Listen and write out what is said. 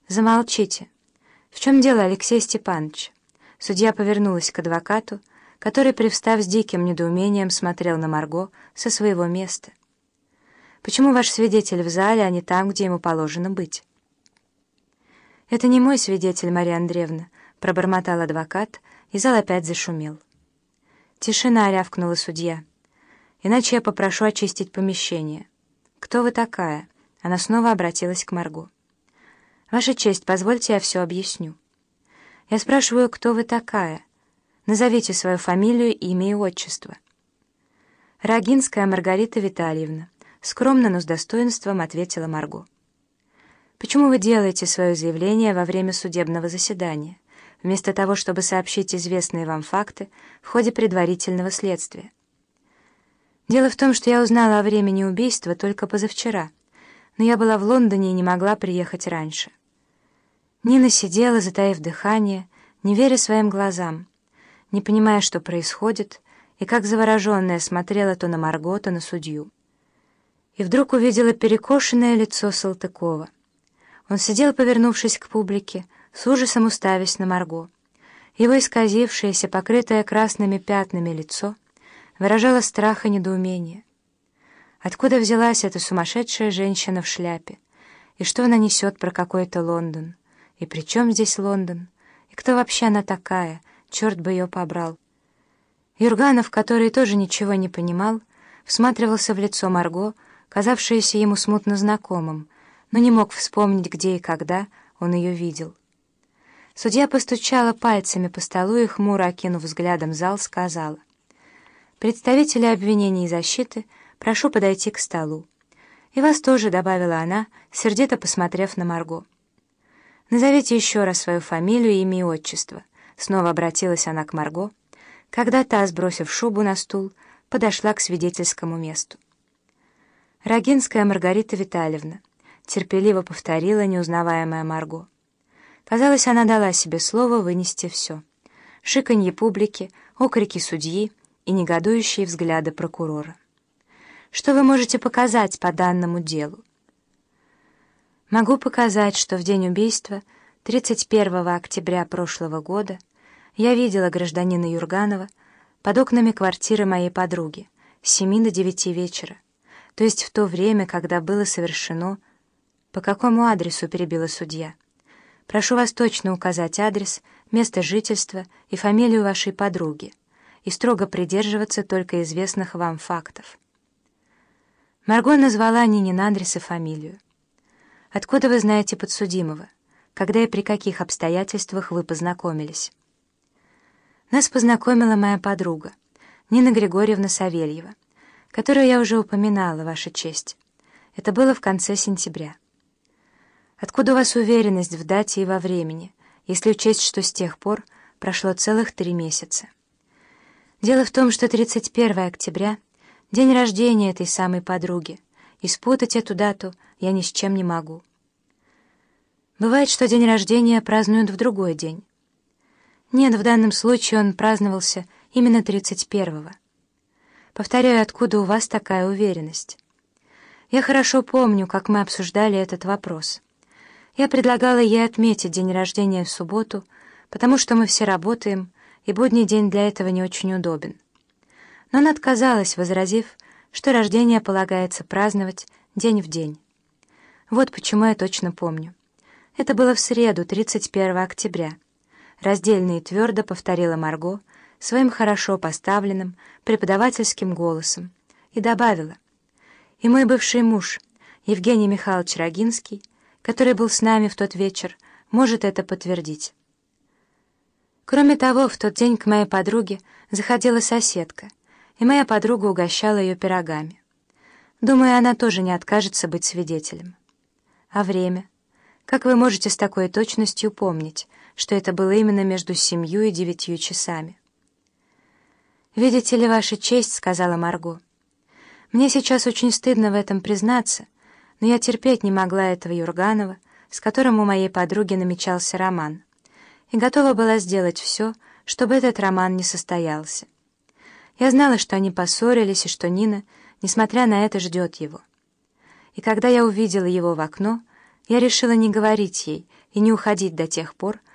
«Замолчите. В чем дело, Алексей Степанович?» Судья повернулась к адвокату, который, привстав с диким недоумением, смотрел на Марго со своего места. «Почему ваш свидетель в зале, а не там, где ему положено быть?» «Это не мой свидетель, Мария Андреевна», — пробормотал адвокат, и зал опять зашумел. «Тишина», — рявкнула судья. «Иначе я попрошу очистить помещение». «Кто вы такая?» Она снова обратилась к Марго. «Ваша честь, позвольте, я все объясню». «Я спрашиваю, кто вы такая? Назовите свою фамилию, имя и отчество». «Рогинская Маргарита Витальевна», — скромно, но с достоинством ответила Марго. «Почему вы делаете свое заявление во время судебного заседания, вместо того, чтобы сообщить известные вам факты в ходе предварительного следствия?» «Дело в том, что я узнала о времени убийства только позавчера, но я была в Лондоне и не могла приехать раньше». Нина сидела, затаив дыхание, не веря своим глазам, не понимая, что происходит, и как завороженная смотрела то на Марго, то на судью. И вдруг увидела перекошенное лицо Салтыкова. Он сидел, повернувшись к публике, с ужасом уставясь на Марго. Его исказившееся, покрытое красными пятнами лицо выражало страх и недоумение. Откуда взялась эта сумасшедшая женщина в шляпе? И что она несет про какой-то Лондон? И при чем здесь Лондон? И кто вообще она такая? Черт бы ее побрал. Юрганов, который тоже ничего не понимал, всматривался в лицо Марго, казавшееся ему смутно знакомым, но не мог вспомнить, где и когда он ее видел. Судья постучала пальцами по столу и, хмуро окинув взглядом зал, сказала: «Представители обвинения и защиты, прошу подойти к столу». «И вас тоже», — добавила она, сердито посмотрев на Марго. «Назовите еще раз свою фамилию, имя и отчество», — снова обратилась она к Марго, когда та, сбросив шубу на стул, подошла к свидетельскому месту. «Рогинская Маргарита Витальевна», — терпеливо повторила неузнаваемая Марго. Казалось, она дала себе слово вынести все: шиканье публики, окрики судьи и негодующие взгляды прокурора. «Что вы можете показать по данному делу?» «Могу показать, что в день убийства, 31 октября прошлого года, я видела гражданина Юрганова под окнами квартиры моей подруги с 7 до 9 вечера, то есть в то время, когда было совершено...» «По какому адресу?» — перебила судья. «Прошу вас точно указать адрес, место жительства и фамилию вашей подруги и строго придерживаться только известных вам фактов». Марго назвала Нинин адрес и фамилию. «Откуда вы знаете подсудимого? Когда и при каких обстоятельствах вы познакомились?» «Нас познакомила моя подруга, Нина Григорьевна Савельева, которую я уже упоминала, Ваша честь. Это было в конце сентября». «Откуда у вас уверенность в дате и во времени, если учесть, что с тех пор прошло целых 3 месяца?» «Дело в том, что 31 октября — день рождения этой самой подруги, и спутать эту дату я ни с чем не могу». «Бывает, что день рождения празднуют в другой день». «Нет, в данном случае он праздновался именно 31-го. Повторяю, откуда у вас такая уверенность?» «Я хорошо помню, как мы обсуждали этот вопрос. Я предлагала ей отметить день рождения в субботу, потому что мы все работаем, и будний день для этого не очень удобен. Но она отказалась, возразив, что рождение полагается праздновать день в день. Вот почему я точно помню. Это было в среду, 31 октября. Раздельно и твердо повторила Марго своим хорошо поставленным преподавательским голосом и добавила: «И мой бывший муж, Евгений Михайлович Рогинский, который был с нами в тот вечер, может это подтвердить». Кроме того, в тот день к моей подруге заходила соседка, и моя подруга угощала ее пирогами. Думаю, она тоже не откажется быть свидетелем. А время? Как вы можете с такой точностью помнить, что это было именно между 7 и 9 часами? «Видите ли, Ваша честь, — сказала Марго, — мне сейчас очень стыдно в этом признаться, но я терпеть не могла этого Юрганова, с которым у моей подруги намечался роман, и готова была сделать все, чтобы этот роман не состоялся. Я знала, что они поссорились, и что Нина, несмотря на это, ждет его. И когда я увидела его в окно, я решила не говорить ей, и не уходить до тех пор,